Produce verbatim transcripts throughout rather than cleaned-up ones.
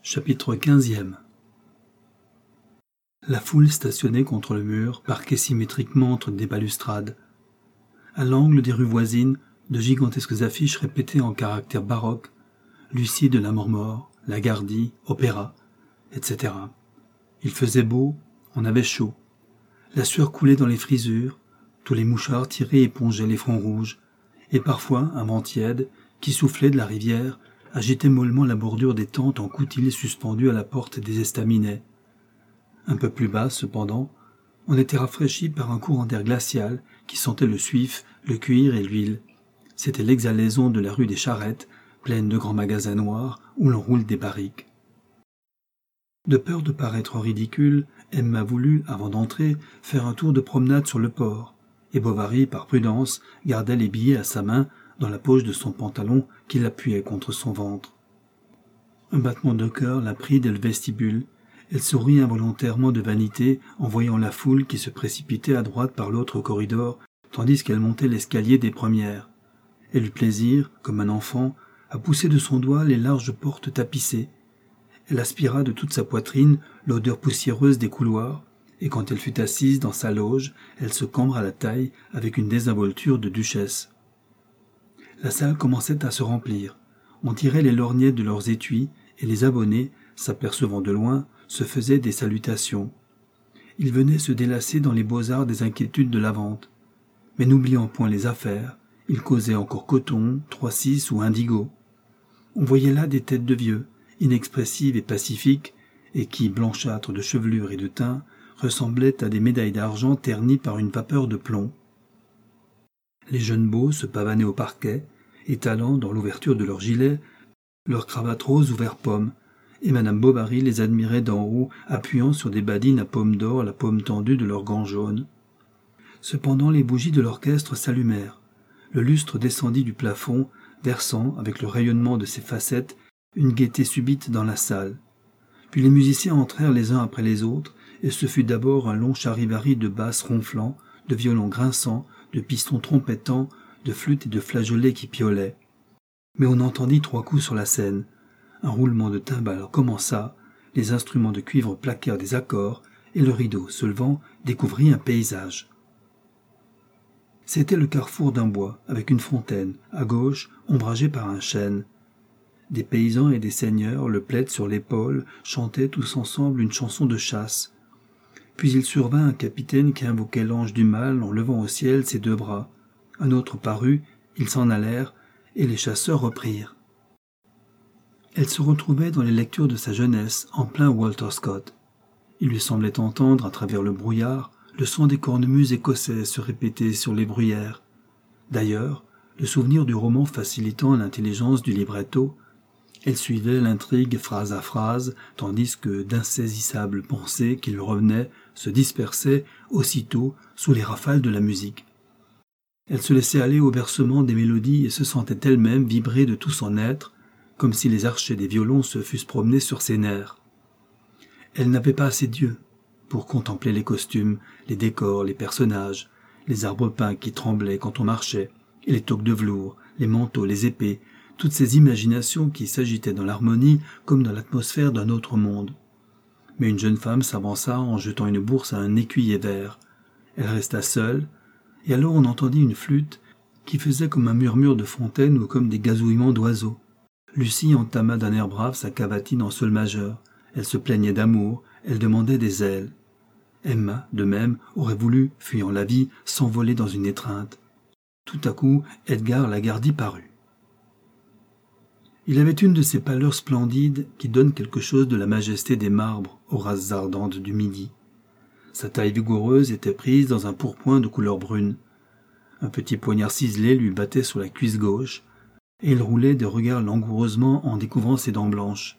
Chapitre quinzième. La foule stationnait contre le mur, parquée symétriquement entre des balustrades. À l'angle des rues voisines, de gigantesques affiches répétées en caractères baroques, Lucie de la Marmore, Lagardy, Opéra, et cetera. Il faisait beau, on avait chaud. La sueur coulait dans les frisures, tous les mouchards tirés épongeaient les fronts rouges, et parfois un vent tiède, qui soufflait de la rivière, agitait mollement la bordure des tentes en coutilles suspendues à la porte des estaminets. Un peu plus bas, cependant, on était rafraîchi par un courant d'air glacial qui sentait le suif, le cuir et l'huile. C'était l'exhalaison de la rue des Charrettes, pleine de grands magasins noirs où l'on roule des barriques. De peur de paraître ridicule, Emma voulut, avant d'entrer, faire un tour de promenade sur le port, et Bovary, par prudence, gardait les billets à sa main dans la poche de son pantalon qu'il appuyait contre son ventre. Un battement de cœur la prit dès le vestibule. Elle sourit involontairement de vanité en voyant la foule qui se précipitait à droite par l'autre corridor, tandis qu'elle montait l'escalier des premières. Elle eut plaisir, comme un enfant, à pousser de son doigt les larges portes tapissées. Elle aspira de toute sa poitrine l'odeur poussiéreuse des couloirs, et quand elle fut assise dans sa loge, elle se cambra la taille avec une désinvolture de duchesse. La salle commençait à se remplir. On tirait les lorgnettes de leurs étuis, et les abonnés, s'apercevant de loin, se faisaient des salutations. Ils venaient se délasser dans les beaux-arts des inquiétudes de la vente. Mais n'oubliant point les affaires, ils causaient encore coton, trois-six ou indigo. On voyait là des têtes de vieux, inexpressives et pacifiques, et qui, blanchâtres de chevelure et de teint, ressemblaient à des médailles d'argent ternies par une vapeur de plomb. Les jeunes beaux se pavanaient au parquet, étalant dans l'ouverture de leurs gilets leurs cravates roses ou vert pomme, et Madame Bovary les admirait d'en haut, appuyant sur des badines à pommes d'or la paume tendue de leurs gants jaunes. Cependant les bougies de l'orchestre s'allumèrent. Le lustre descendit du plafond, versant, avec le rayonnement de ses facettes, une gaieté subite dans la salle. Puis les musiciens entrèrent les uns après les autres, et ce fut d'abord un long charivari de basses ronflant, de violons grinçants, de pistons trompettant, de flûtes et de flageolets qui piaulaient. Mais on entendit trois coups sur la scène. Un roulement de timbales commença, les instruments de cuivre plaquèrent des accords, et le rideau, se levant, découvrit un paysage. C'était le carrefour d'un bois, avec une fontaine, à gauche, ombragée par un chêne. Des paysans et des seigneurs, le plaid sur l'épaule, chantaient tous ensemble une chanson de chasse. Puis il survint un capitaine qui invoquait l'ange du mal en levant au ciel ses deux bras. Un autre parut, ils s'en allèrent, et les chasseurs reprirent. Elle se retrouvait dans les lectures de sa jeunesse, en plein Walter Scott. Il lui semblait entendre, à travers le brouillard, le son des cornemuses écossais se répéter sur les bruyères. D'ailleurs, le souvenir du roman facilitant l'intelligence du libretto, elle suivait l'intrigue phrase à phrase, tandis que d'insaisissables pensées qui lui revenaient se dispersaient aussitôt sous les rafales de la musique. Elle se laissait aller au bercement des mélodies et se sentait elle-même vibrer de tout son être, comme si les archets des violons se fussent promenés sur ses nerfs. Elle n'avait pas assez d'yeux pour contempler les costumes, les décors, les personnages, les arbres peints qui tremblaient quand on marchait, et les toques de velours, les manteaux, les épées, toutes ces imaginations qui s'agitaient dans l'harmonie comme dans l'atmosphère d'un autre monde. Mais une jeune femme s'avança en jetant une bourse à un écuyer vert. Elle resta seule, et alors on entendit une flûte qui faisait comme un murmure de fontaine ou comme des gazouillements d'oiseaux. Lucie entama d'un air brave sa cavatine en sol majeur. Elle se plaignait d'amour, elle demandait des ailes. Emma, de même, aurait voulu, fuyant la vie, s'envoler dans une étreinte. Tout à coup, Edgar Lagardy parut. Il avait une de ces pâleurs splendides qui donnent quelque chose de la majesté des marbres aux races ardentes du midi. Sa taille vigoureuse était prise dans un pourpoint de couleur brune. Un petit poignard ciselé lui battait sur la cuisse gauche, et il roulait des regards langoureusement en découvrant ses dents blanches.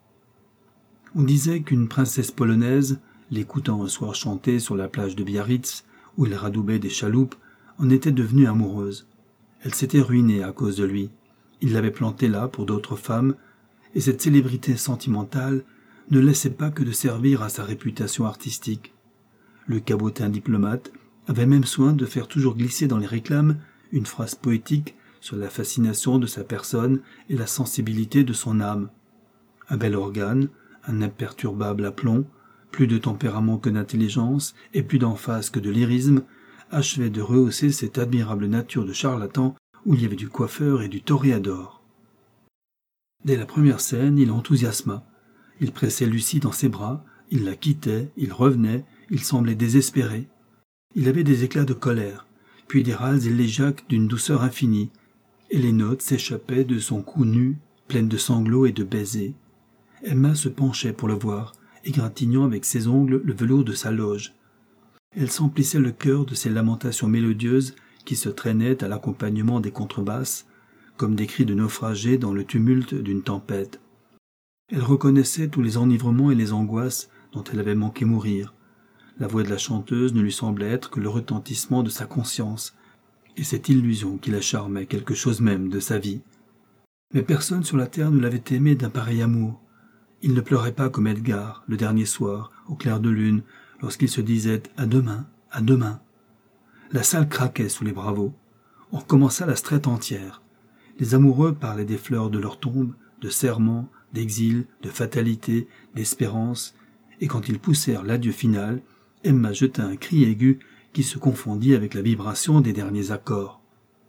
On disait qu'une princesse polonaise, l'écoutant un soir chanter sur la plage de Biarritz, où il radoubait des chaloupes, en était devenue amoureuse. Elle s'était ruinée à cause de lui. Il l'avait plantée là pour d'autres femmes, et cette célébrité sentimentale ne laissait pas que de servir à sa réputation artistique. Le cabotin diplomate avait même soin de faire toujours glisser dans les réclames une phrase poétique sur la fascination de sa personne et la sensibilité de son âme. Un bel organe, un imperturbable aplomb, plus de tempérament que d'intelligence et plus d'emphase que de lyrisme, achevait de rehausser cette admirable nature de charlatan où il y avait du coiffeur et du toréador. Dès la première scène, il enthousiasma. Il pressait Lucie dans ses bras, il la quittait, il revenait, il semblait désespéré. Il avait des éclats de colère, puis des râles élégiaques d'une douceur infinie, et les notes s'échappaient de son cou nu, pleines de sanglots et de baisers. Emma se penchait pour le voir, égratignant avec ses ongles le velours de sa loge. Elle s'emplissait le cœur de ces lamentations mélodieuses qui se traînaient à l'accompagnement des contrebasses, comme des cris de naufragés dans le tumulte d'une tempête. Elle reconnaissait tous les enivrements et les angoisses dont elle avait manqué mourir. La voix de la chanteuse ne lui semblait être que le retentissement de sa conscience, et cette illusion qui la charmait quelque chose même de sa vie. Mais personne sur la terre ne l'avait aimée d'un pareil amour. Il ne pleurait pas comme Edgar, le dernier soir, au clair de lune, lorsqu'il se disait « à demain, à demain ». La salle craquait sous les bravos. On recommença la strette entière. Les amoureux parlaient des fleurs de leur tombe, de serments, d'exil, de fatalité, d'espérance, et quand ils poussèrent l'adieu final, Emma jeta un cri aigu qui se confondit avec la vibration des derniers accords.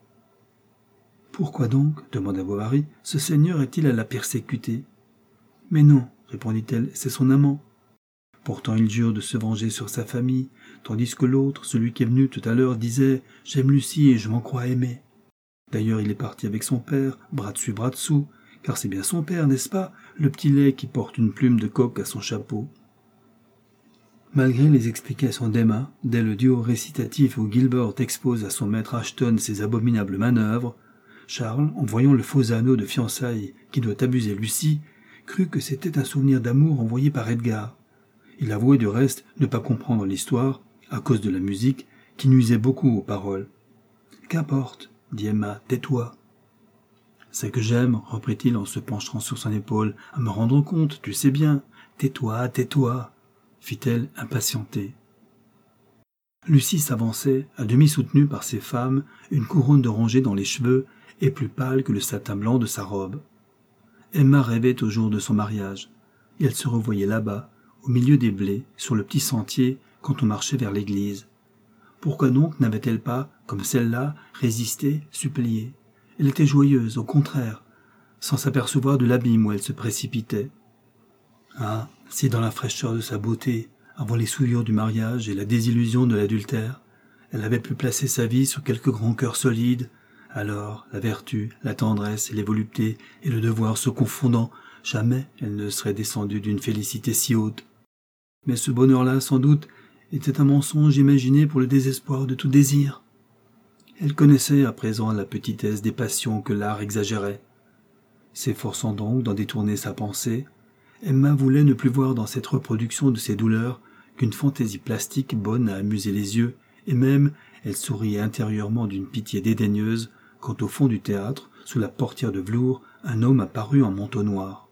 « Pourquoi donc, demanda Bovary, ce seigneur est-il à la persécuter ?»« Mais non, répondit-elle, c'est son amant. Pourtant il jure de se venger sur sa famille, tandis que l'autre, celui qui est venu tout à l'heure, disait « J'aime Lucie et je m'en crois aimé. » D'ailleurs il est parti avec son père, bras dessus bras dessous, car c'est bien son père, n'est-ce pas, le petit lait qui porte une plume de coq à son chapeau. Malgré les explications d'Emma, dès le duo récitatif où Gilbert expose à son maître Ashton ses abominables manœuvres, Charles, en voyant le faux anneau de fiançailles qui doit abuser Lucie, crut que c'était un souvenir d'amour envoyé par Edgar. Il avouait du reste ne pas comprendre l'histoire, à cause de la musique, qui nuisait beaucoup aux paroles. « Qu'importe, dit Emma, tais-toi. »« C'est que j'aime, reprit-il en se penchant sur son épaule, à me rendre compte, tu sais bien. Tais-toi, tais-toi, fit-elle impatientée. Lucie s'avançait, à demi soutenue par ses femmes, une couronne d'oranger dans les cheveux et plus pâle que le satin blanc de sa robe. Emma rêvait au jour de son mariage, et elle se revoyait là-bas, au milieu des blés, sur le petit sentier, quand on marchait vers l'église. Pourquoi donc n'avait-elle pas, comme celle-là, résisté, supplié? Elle était joyeuse, au contraire, sans s'apercevoir de l'abîme où elle se précipitait. Ah, si dans la fraîcheur de sa beauté, avant les souillures du mariage et la désillusion de l'adultère, elle avait pu placer sa vie sur quelque grand cœur solide, alors la vertu, la tendresse et les voluptés et le devoir se confondant, jamais elle ne serait descendue d'une félicité si haute. Mais ce bonheur-là, sans doute, était un mensonge imaginé pour le désespoir de tout désir. Elle connaissait à présent la petitesse des passions que l'art exagérait. S'efforçant donc d'en détourner sa pensée, Emma voulait ne plus voir dans cette reproduction de ses douleurs qu'une fantaisie plastique bonne à amuser les yeux, et même elle souriait intérieurement d'une pitié dédaigneuse quand au fond du théâtre, sous la portière de velours, un homme apparut en manteau noir.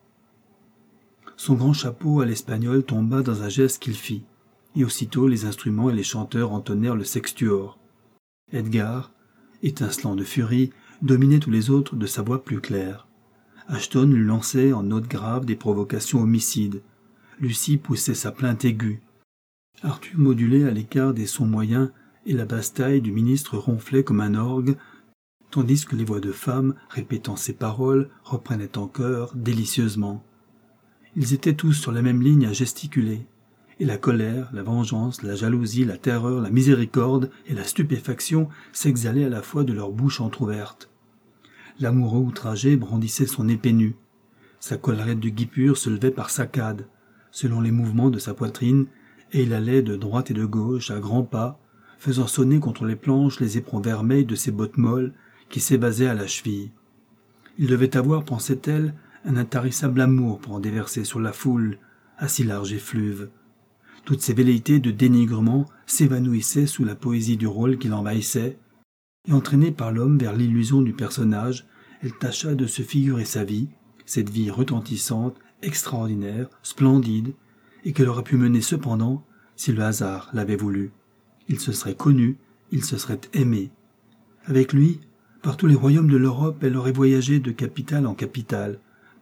Son grand chapeau à l'espagnol tomba dans un geste qu'il fit, et aussitôt les instruments et les chanteurs entonnèrent le sextuor. Edgar, étincelant de furie, dominait tous les autres de sa voix plus claire. Ashton lui lançait en notes graves des provocations homicides. Lucie poussait sa plainte aiguë. Arthur modulait à l'écart des sons moyens et la basse-taille du ministre ronflait comme un orgue, tandis que les voix de femmes, répétant ces paroles, reprenaient en chœur délicieusement. Ils étaient tous sur la même ligne à gesticuler, et la colère, la vengeance, la jalousie, la terreur, la miséricorde et la stupéfaction s'exhalaient à la fois de leur bouche entr'ouverte. L'amoureux outragé brandissait son épée nue. Sa collerette de guipure se levait par saccades, selon les mouvements de sa poitrine, et il allait de droite et de gauche à grands pas, faisant sonner contre les planches les éperons vermeils de ses bottes molles qui s'évasaient à la cheville. Il devait avoir, pensait-elle, un intarissable amour pour en déverser sur la foule, à si large effluve. Toutes ces velléités de dénigrement s'évanouissaient sous la poésie du rôle qui l'envahissait, et entraînée par l'homme vers l'illusion du personnage, elle tâcha de se figurer sa vie, cette vie retentissante, extraordinaire, splendide, et qu'elle aurait pu mener cependant si le hasard l'avait voulu. Il se serait connu, il se serait aimé. Avec lui, par tous les royaumes de l'Europe, elle aurait voyagé de capitale en capitale,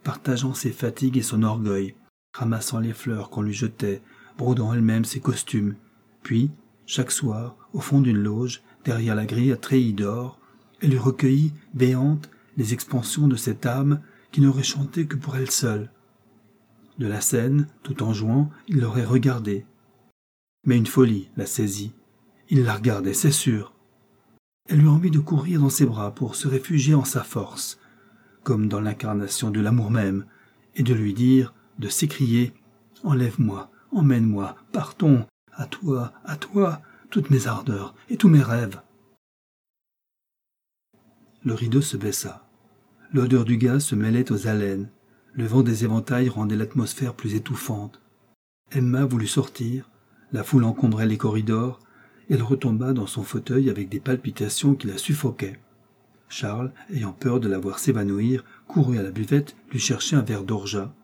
partageant ses fatigues et son orgueil, ramassant les fleurs qu'on lui jetait, brodant elle-même ses costumes, puis, chaque soir, au fond d'une loge, derrière la grille à treillis d'or, elle eût recueilli, béante, les expansions de cette âme qui n'aurait chanté que pour elle seule. De la scène, tout en jouant, il l'aurait regardée. Mais une folie la saisit. Il la regardait, c'est sûr. Elle eut envie de courir dans ses bras pour se réfugier en sa force, comme dans l'incarnation de l'amour même, et de lui dire, de s'écrier « Enlève-moi, emmène-moi, partons, à toi, à toi, toutes mes ardeurs et tous mes rêves. » Le rideau se baissa. L'odeur du gaz se mêlait aux haleines. Le vent des éventails rendait l'atmosphère plus étouffante. Emma voulut sortir. La foule encombrait les corridors. Elle retomba dans son fauteuil avec des palpitations qui la suffoquaient. Charles, ayant peur de la voir s'évanouir, courut à la buvette lui chercher un verre d'orgeat.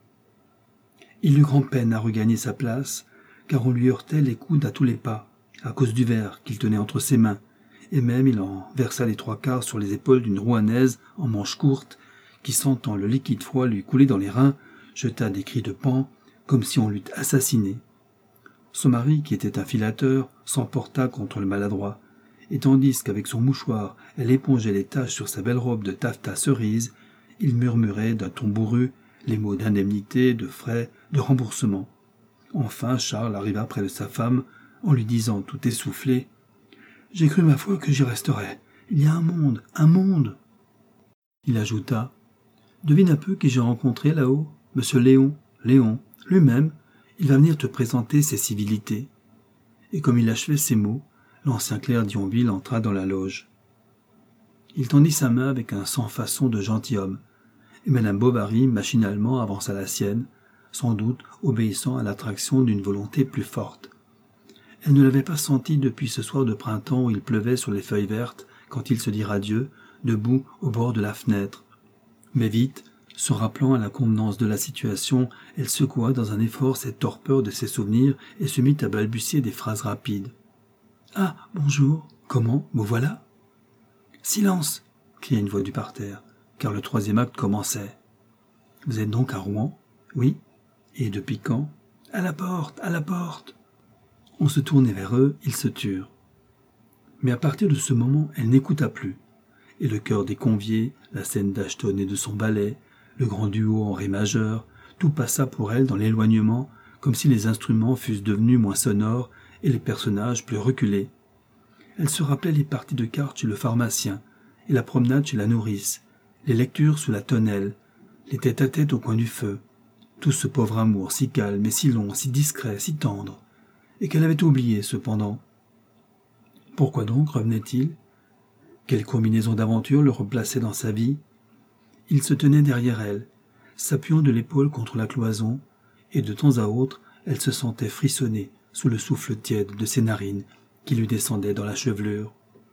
Il eut grand-peine à regagner sa place, car on lui heurtait les coudes à tous les pas, à cause du verre qu'il tenait entre ses mains, et même il en versa les trois quarts sur les épaules d'une rouennaise en manches courtes, qui, sentant le liquide froid lui couler dans les reins, jeta des cris de paon, comme si on l'eût assassiné. Son mari, qui était un filateur, s'emporta contre le maladroit, et tandis qu'avec son mouchoir elle épongeait les taches sur sa belle robe de taffetas cerise, il murmurait d'un ton bourru les mots d'indemnité, de frais, de remboursement. Enfin Charles arriva près de sa femme, en lui disant tout essoufflé « J'ai cru ma foi que j'y resterais. Il y a un monde, un monde !» Il ajouta « Devine un peu qui j'ai rencontré là-haut, Monsieur Léon, Léon, lui-même, il va venir te présenter ses civilités. » Et comme il achevait ces mots, l'ancien clerc d'Yonville entra dans la loge. Il tendit sa main avec un sans-façon de gentilhomme, et Madame Bovary machinalement avança la sienne, sans doute obéissant à l'attraction d'une volonté plus forte. Elle ne l'avait pas senti depuis ce soir de printemps où il pleuvait sur les feuilles vertes quand ils se dirent adieu, debout au bord de la fenêtre. Mais vite, se rappelant à la convenance de la situation, elle secoua dans un effort cette torpeur de ses souvenirs et se mit à balbutier des phrases rapides. « Ah, bonjour, comment, me voilà ?»« Silence !» cria une voix du parterre, car le troisième acte commençait. « Vous êtes donc à Rouen ?»« Oui. »« Et depuis quand ?»« À la porte, à la porte !» On se tournait vers eux, ils se turent. Mais à partir de ce moment, elle n'écouta plus, et le chœur des conviés, la scène d'Ashton et de son ballet, le grand duo en ré majeur, tout passa pour elle dans l'éloignement, comme si les instruments fussent devenus moins sonores et les personnages plus reculés. Elle se rappelait les parties de cartes chez le pharmacien, et la promenade chez la nourrice, les lectures sous la tonnelle, les tête-à-tête au coin du feu, tout ce pauvre amour si calme et si long, si discret, si tendre, et qu'elle avait oublié cependant. Pourquoi donc revenait-il ? Quelle combinaison d'aventures le replaçait dans sa vie ? Il se tenait derrière elle, s'appuyant de l'épaule contre la cloison, et de temps à autre, elle se sentait frissonner sous le souffle tiède de ses narines qui lui descendait dans la chevelure.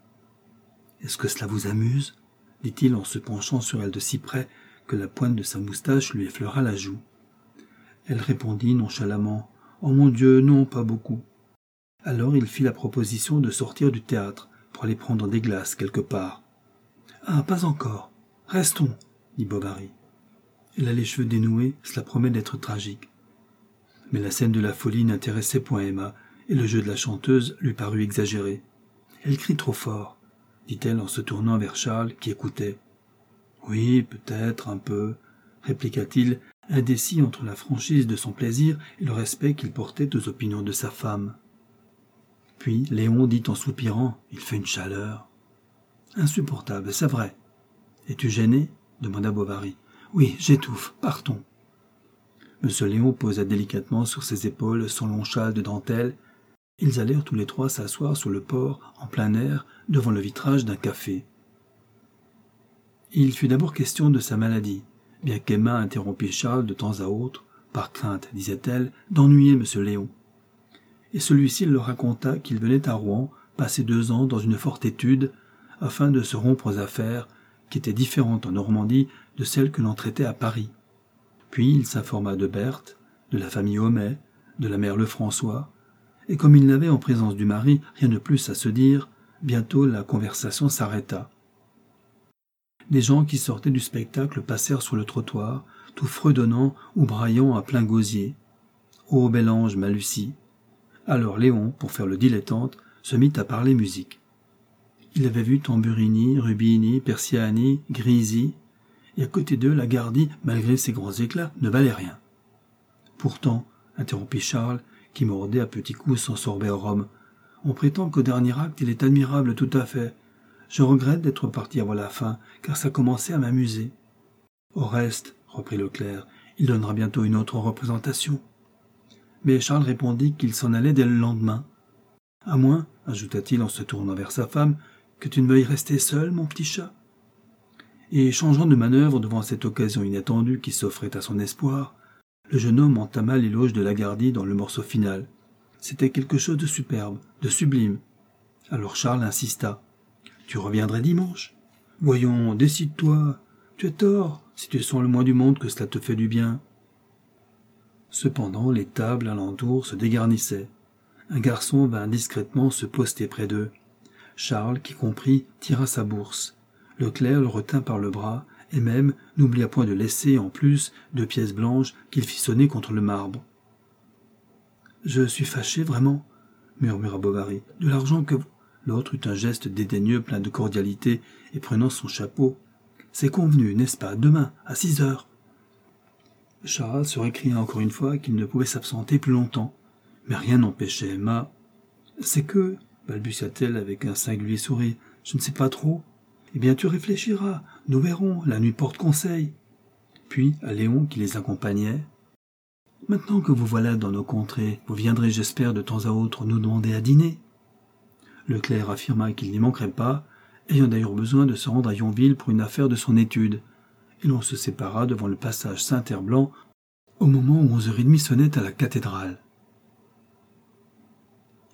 « Est-ce que cela vous amuse ?» dit-il en se penchant sur elle de si près que la pointe de sa moustache lui effleura la joue. Elle répondit nonchalamment « Oh mon Dieu, non, pas beaucoup. » Alors il fit la proposition de sortir du théâtre pour aller prendre des glaces quelque part. « Ah, pas encore. Restons, » dit Bovary. Elle a les cheveux dénoués, cela promet d'être tragique. Mais la scène de la folie n'intéressait point Emma, et le jeu de la chanteuse lui parut exagéré. « Elle crie trop fort, » dit-elle en se tournant vers Charles qui écoutait. « Oui, peut-être, un peu, » répliqua-t-il, indécis entre la franchise de son plaisir et le respect qu'il portait aux opinions de sa femme. Puis Léon dit en soupirant « Il fait une chaleur. »« Insupportable, c'est vrai. »« Es-tu gêné ?» demanda Bovary. « Oui, j'étouffe. Partons. » Monsieur Léon posa délicatement sur ses épaules son long châle de dentelle. Ils allèrent tous les trois s'asseoir sur le port, en plein air, devant le vitrage d'un café. Il fut d'abord question de sa maladie, bien qu'Emma interrompit Charles de temps à autre, par crainte, disait-elle, d'ennuyer Monsieur Léon. Et celui-ci leur raconta qu'il venait à Rouen passer deux ans dans une forte étude, afin de se rompre aux affaires, qui étaient différentes en Normandie de celles que l'on traitait à Paris. Puis il s'informa de Berthe, de la famille Homais, de la mère Lefrançois, et comme il n'avait en présence du mari rien de plus à se dire, bientôt la conversation s'arrêta. Les gens qui sortaient du spectacle passèrent sur le trottoir, tout fredonnant ou braillant à plein gosier. Ô bel ange, ma Lucie! Alors Léon, pour faire le dilettante, se mit à parler musique. Il avait vu Tamburini, Rubini, Persiani, Grisi, et à côté d'eux, la Gardie, malgré ses grands éclats, ne valait rien. Pourtant, interrompit Charles, qui mordait à petits coups son sorbet au rhum, on prétend qu'au dernier acte, il est admirable tout à fait. Je regrette d'être parti avant la fin, car ça commençait à m'amuser. Au reste, reprit Leclerc, il donnera bientôt une autre représentation. Mais Charles répondit qu'il s'en allait dès le lendemain. À moins, ajouta-t-il en se tournant vers sa femme, que tu ne veuilles rester seul, mon petit chat. Et changeant de manœuvre devant cette occasion inattendue qui s'offrait à son espoir, le jeune homme entama l'éloge de la Gardie dans le morceau final. C'était quelque chose de superbe, de sublime. Alors Charles insista. « Tu reviendrais dimanche ? Voyons, décide-toi. Tu as tort, si tu sens le moins du monde que cela te fait du bien. » Cependant, les tables alentour se dégarnissaient. Un garçon vint discrètement se poster près d'eux. Charles, qui comprit, tira sa bourse. Leclerc le retint par le bras, et même n'oublia point de laisser, en plus, deux pièces blanches qu'il fit sonner contre le marbre. « Je suis fâché, vraiment, » murmura Bovary. « De l'argent que vous... » L'autre eut un geste dédaigneux plein de cordialité, et prenant son chapeau. « C'est convenu, n'est-ce pas, demain, à six heures. » Charles se récria encore une fois qu'il ne pouvait s'absenter plus longtemps. Mais rien n'empêchait Emma. « C'est que... » balbutia-t-elle avec un singulier sourire. « Je ne sais pas trop. »« Eh bien, tu réfléchiras. Nous verrons. La nuit porte conseil. » Puis, à Léon qui les accompagnait. « Maintenant que vous voilà dans nos contrées, vous viendrez, j'espère, de temps à autre nous demander à dîner. » Leclerc affirma qu'il n'y manquerait pas, ayant d'ailleurs besoin de se rendre à Yonville pour une affaire de son étude, et l'on se sépara devant le passage Saint-Herblanc au moment où onze heures et demie sonnaient à la cathédrale.